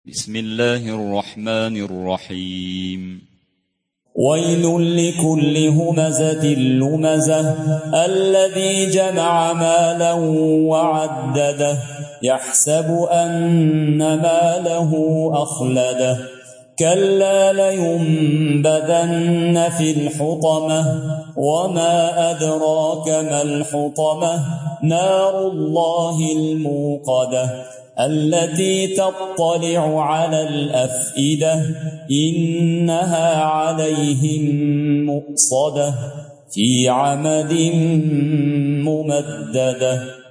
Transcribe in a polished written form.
بسم الله الرحمن الرحيم ويل لكل همزة لمزة الذي جمع مالا وعدده يحسب أن ماله أخلده كلا لينبذن في الحطمة وما أدراك ما الحطمة نار الله الموقدة التي تطلع على الأفئدة إنها عليهم مؤصدة في عمد ممددة.